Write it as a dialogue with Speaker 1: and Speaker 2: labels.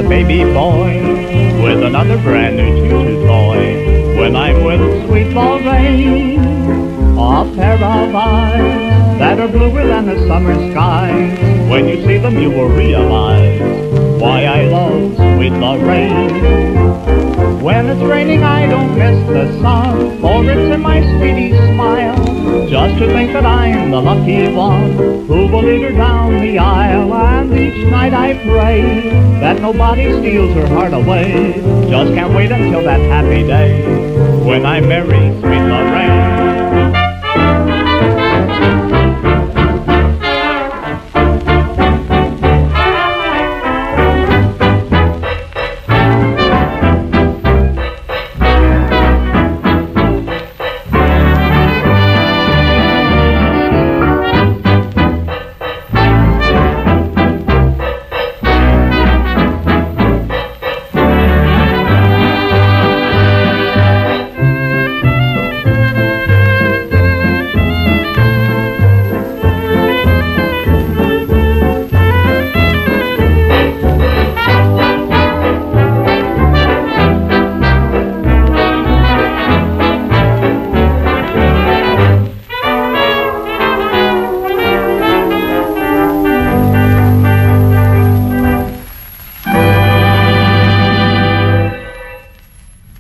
Speaker 1: baby boy with another brand new choo-choo toy. When I'm with sweet Lorraine, a pair of eyes that are bluer than the summer sky. When you see them you will realize why I love sweet Lorraine. When it's raining I don't miss the sun, for it's in my sweetie's smile. Just to think that I'm the lucky one who will lead her down the aisle. And each night I pray that nobody steals her heart away. Just can't wait until that happy day when I marry sweet